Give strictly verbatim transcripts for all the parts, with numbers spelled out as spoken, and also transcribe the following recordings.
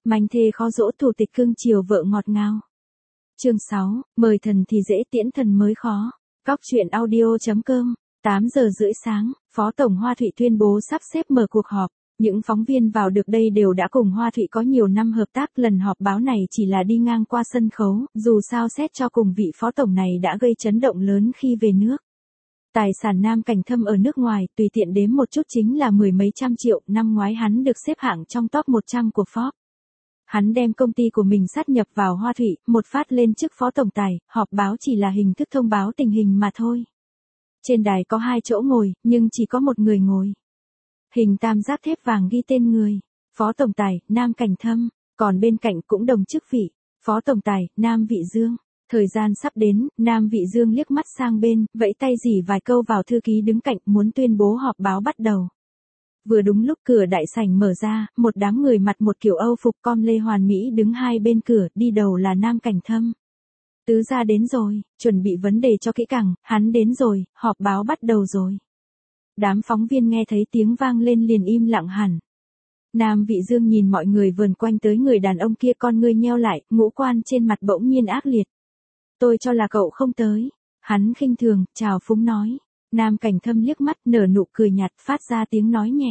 Manh thê khó dỗ thủ tịch cưng chiều vợ ngọt ngào. Chương sáu, mời thần thì dễ tiễn thần mới khó. Cóc truyện audio chấm com. tám giờ rưỡi sáng, Phó Tổng Hoa Thụy tuyên bố sắp xếp mở cuộc họp. Những phóng viên vào được đây đều đã cùng Hoa Thụy có nhiều năm hợp tác, lần họp báo này chỉ là đi ngang qua sân khấu, dù sao xét cho cùng vị Phó Tổng này đã gây chấn động lớn khi về nước. Tài sản Nam Cảnh Thâm ở nước ngoài, tùy tiện đếm một chút chính là mười mấy trăm triệu, năm ngoái hắn được xếp hạng trong top một trăm của Forbes. Hắn đem công ty của mình sát nhập vào Hoa Thụy, một phát lên chức Phó Tổng Tài, họp báo chỉ là hình thức thông báo tình hình mà thôi. Trên đài có hai chỗ ngồi, nhưng chỉ có một người ngồi. Hình tam giác thép vàng ghi tên người, Phó Tổng Tài, Nam Cảnh Thâm, còn bên cạnh cũng đồng chức vị, Phó Tổng Tài, Nam Vị Dương. Thời gian sắp đến, Nam Vị Dương liếc mắt sang bên, vẫy tay rỉ vài câu vào thư ký đứng cạnh, muốn tuyên bố họp báo bắt đầu. Vừa đúng lúc cửa đại sảnh mở ra, một đám người mặc một kiểu Âu phục com lê hoàn mỹ đứng hai bên cửa, đi đầu là Nam Cảnh Thâm. Tứ gia đến rồi, chuẩn bị vấn đề cho kỹ càng, hắn đến rồi, họp báo bắt đầu rồi. Đám phóng viên nghe thấy tiếng vang lên liền im lặng hẳn. Nam Vị Dương nhìn mọi người vờn quanh tới người đàn ông kia, con ngươi nheo lại, ngũ quan trên mặt bỗng nhiên ác liệt. Tôi cho là cậu không tới. Hắn khinh thường, chào phúng nói. Nam Cảnh Thâm liếc mắt nở nụ cười nhạt, phát ra tiếng nói nhẹ.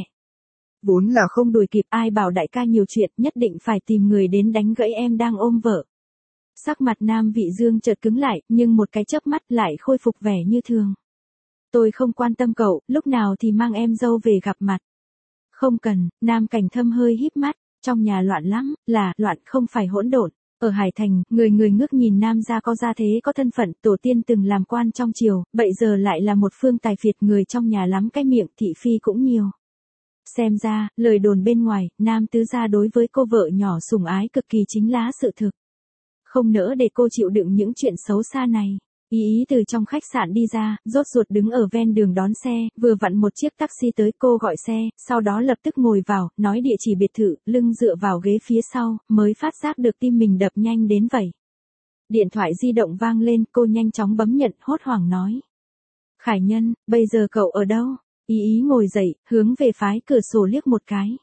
Vốn là không đuổi kịp, ai bảo đại ca nhiều chuyện, nhất định phải tìm người đến đánh gãy em đang ôm vợ. Sắc mặt Nam Vị Dương chợt cứng lại, nhưng một cái chớp mắt lại khôi phục vẻ như thường. Tôi không quan tâm cậu, lúc nào thì mang em dâu về gặp mặt. Không cần. Nam Cảnh Thâm hơi híp mắt, trong nhà loạn lắm, là loạn không phải hỗn độn. Ở Hải Thành, người người ngước nhìn Nam gia có gia thế có thân phận, tổ tiên từng làm quan trong triều, bây giờ lại là một phương tài phiệt, người trong nhà lắm cái miệng, thị phi cũng nhiều. Xem ra, lời đồn bên ngoài, Nam tứ gia đối với cô vợ nhỏ sủng ái cực kỳ chính là sự thực. Không nỡ để cô chịu đựng những chuyện xấu xa này. Ý ý từ trong khách sạn đi ra, rốt ruột đứng ở ven đường đón xe, vừa vặn một chiếc taxi tới, cô gọi xe, sau đó lập tức ngồi vào, nói địa chỉ biệt thự, lưng dựa vào ghế phía sau, mới phát giác được tim mình đập nhanh đến vậy. Điện thoại di động vang lên, cô nhanh chóng bấm nhận, hốt hoảng nói. Khải Nhân, bây giờ cậu ở đâu? Ý ý ngồi dậy, hướng về phái cửa sổ liếc một cái.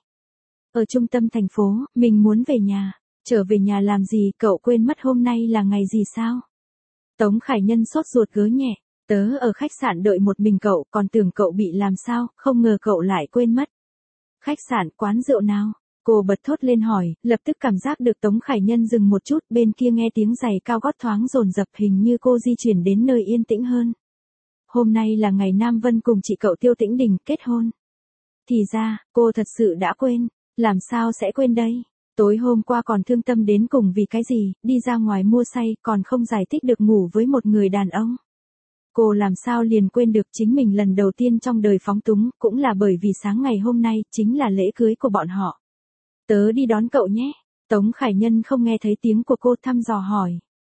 Ở trung tâm thành phố, mình muốn về nhà. Trở về nhà làm gì, cậu quên mất hôm nay là ngày gì sao? Tống Khải Nhân sốt ruột gớ nhẹ, tớ ở khách sạn đợi một mình cậu, còn tưởng cậu bị làm sao, không ngờ cậu lại quên mất. Khách sạn, quán rượu nào? Cô bật thốt lên hỏi, lập tức cảm giác được Tống Khải Nhân dừng một chút, bên kia nghe tiếng giày cao gót thoáng dồn dập, hình như cô di chuyển đến nơi yên tĩnh hơn. Hôm nay là ngày Nam Vân cùng chị cậu Tiêu Tĩnh Đình kết hôn. Thì ra, cô thật sự đã quên, làm sao sẽ quên đây? Tối hôm qua còn thương tâm đến cùng vì cái gì, đi ra ngoài mua say, còn không giải thích được ngủ với một người đàn ông. Cô làm sao liền quên được chính mình lần đầu tiên trong đời phóng túng, cũng là bởi vì sáng ngày hôm nay, chính là lễ cưới của bọn họ. Tớ đi đón cậu nhé. Tống Khải Nhân không nghe thấy tiếng của cô, thăm dò hỏi.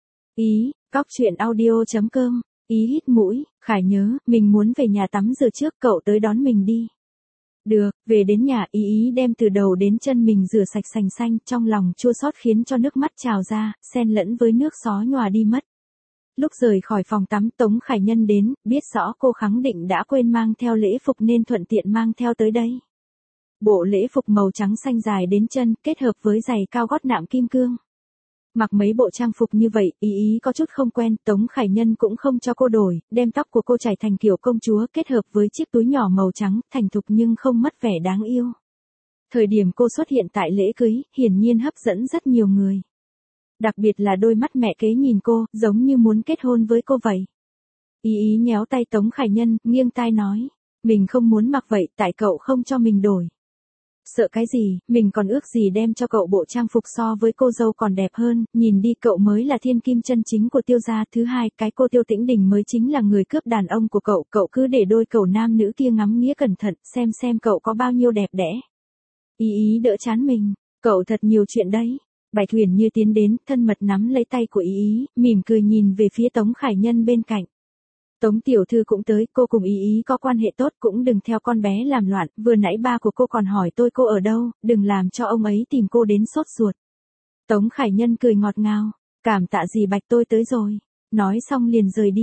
Ý, cóc truyện audio chấm com, ý hít mũi, Khải nhớ, mình muốn về nhà tắm rửa trước, cậu tới đón mình đi. Được, về đến nhà, ý ý đem từ đầu đến chân mình rửa sạch sành xanh, trong lòng chua xót khiến cho nước mắt trào ra, xen lẫn với nước xó nhòa đi mất. Lúc rời khỏi phòng tắm, Tống Khải Nhân đến, biết rõ cô khẳng định đã quên mang theo lễ phục nên thuận tiện mang theo tới đây. Bộ lễ phục màu trắng xanh dài đến chân, kết hợp với giày cao gót nạm kim cương. Mặc mấy bộ trang phục như vậy, ý ý có chút không quen, Tống Khải Nhân cũng không cho cô đổi, đem tóc của cô chải thành kiểu công chúa, kết hợp với chiếc túi nhỏ màu trắng, thành thục nhưng không mất vẻ đáng yêu. Thời điểm cô xuất hiện tại lễ cưới, hiển nhiên hấp dẫn rất nhiều người. Đặc biệt là đôi mắt mẹ kế nhìn cô, giống như muốn kết hôn với cô vậy. Ý ý nhéo tay Tống Khải Nhân, nghiêng tai nói, mình không muốn mặc vậy, tại cậu không cho mình đổi. Sợ cái gì, mình còn ước gì đem cho cậu bộ trang phục so với cô dâu còn đẹp hơn, nhìn đi, cậu mới là thiên kim chân chính của Tiêu gia. Thứ hai, cái cô Tiêu Tĩnh Đình mới chính là người cướp đàn ông của cậu, cậu cứ để đôi cậu nam nữ kia ngắm nghía cẩn thận, xem xem cậu có bao nhiêu đẹp đẽ. Ý ý đỡ chán mình, cậu thật nhiều chuyện đấy. Bạch Huyền Như tiến đến, thân mật nắm lấy tay của ý ý, mỉm cười nhìn về phía Tống Khải Nhân bên cạnh. Tống tiểu thư cũng tới, cô cùng ý ý có quan hệ tốt, cũng đừng theo con bé làm loạn, vừa nãy ba của cô còn hỏi tôi cô ở đâu, đừng làm cho ông ấy tìm cô đến sốt ruột. Tống Khải Nhân cười ngọt ngào, cảm tạ gì Bạch, tôi tới rồi. Nói xong liền rời đi.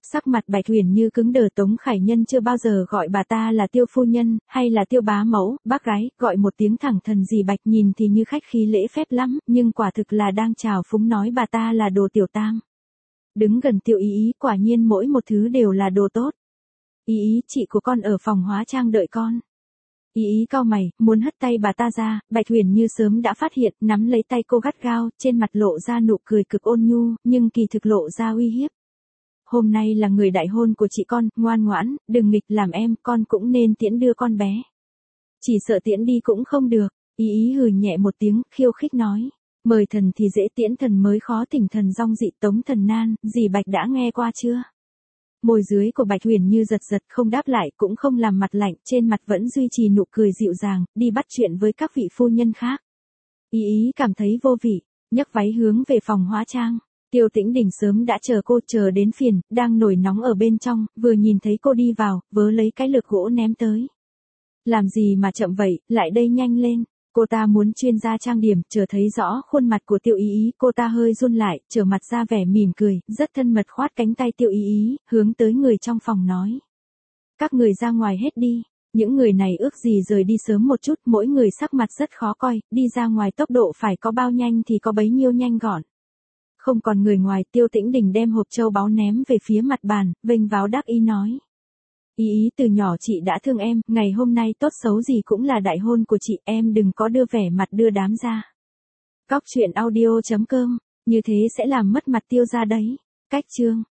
Sắc mặt Bạch Huyền Như cứng đờ, Tống Khải Nhân chưa bao giờ gọi bà ta là Tiêu phu nhân, hay là Tiêu bá mẫu, bác gái, gọi một tiếng thẳng thần gì Bạch nhìn thì như khách khí lễ phép lắm, nhưng quả thực là đang trào phúng nói bà ta là đồ tiểu tam. Đứng gần Tiêu Ý Ý, quả nhiên mỗi một thứ đều là đồ tốt. Ý Ý, chị của con ở phòng hóa trang đợi con. Ý Ý cau mày, muốn hất tay bà ta ra, Bạch Huyền Như sớm đã phát hiện, nắm lấy tay cô gắt gao, trên mặt lộ ra nụ cười cực ôn nhu, nhưng kỳ thực lộ ra uy hiếp. Hôm nay là người đại hôn của chị con, ngoan ngoãn, đừng nghịch làm em, con cũng nên tiễn đưa con bé. Chỉ sợ tiễn đi cũng không được, Ý Ý hừ nhẹ một tiếng, khiêu khích nói. Mời thần thì dễ tiễn thần mới khó, thỉnh thần dong dị Tống thần nan, dì Bạch đã nghe qua chưa? Môi dưới của Bạch Huyền Như giật giật, không đáp lại, cũng không làm mặt lạnh, trên mặt vẫn duy trì nụ cười dịu dàng, đi bắt chuyện với các vị phu nhân khác. Ý Ý cảm thấy vô vị, nhấc váy hướng về phòng hóa trang. Tiêu Tĩnh Đình sớm đã chờ cô, chờ đến phiền, đang nổi nóng ở bên trong, vừa nhìn thấy cô đi vào, vớ lấy cái lược gỗ ném tới. Làm gì mà chậm vậy, lại đây nhanh lên. Cô ta muốn chuyên gia trang điểm, chờ thấy rõ khuôn mặt của Tiêu Ý Ý, cô ta hơi run lại, trở mặt ra vẻ mỉm cười, rất thân mật khoát cánh tay Tiêu Ý Ý, hướng tới người trong phòng nói. Các người ra ngoài hết đi, những người này ước gì rời đi sớm một chút, mỗi người sắc mặt rất khó coi, đi ra ngoài tốc độ phải có bao nhanh thì có bấy nhiêu nhanh gọn. Không còn người ngoài, Tiêu Tĩnh Đình đem hộp châu báu ném về phía mặt bàn, vênh váo đắc ý nói. Ý Ý, từ nhỏ chị đã thương em, ngày hôm nay tốt xấu gì cũng là đại hôn của chị, em đừng có đưa vẻ mặt đưa đám ra. Cóc truyện audio chấm com, như thế sẽ làm mất mặt Tiêu gia đấy. Cách chương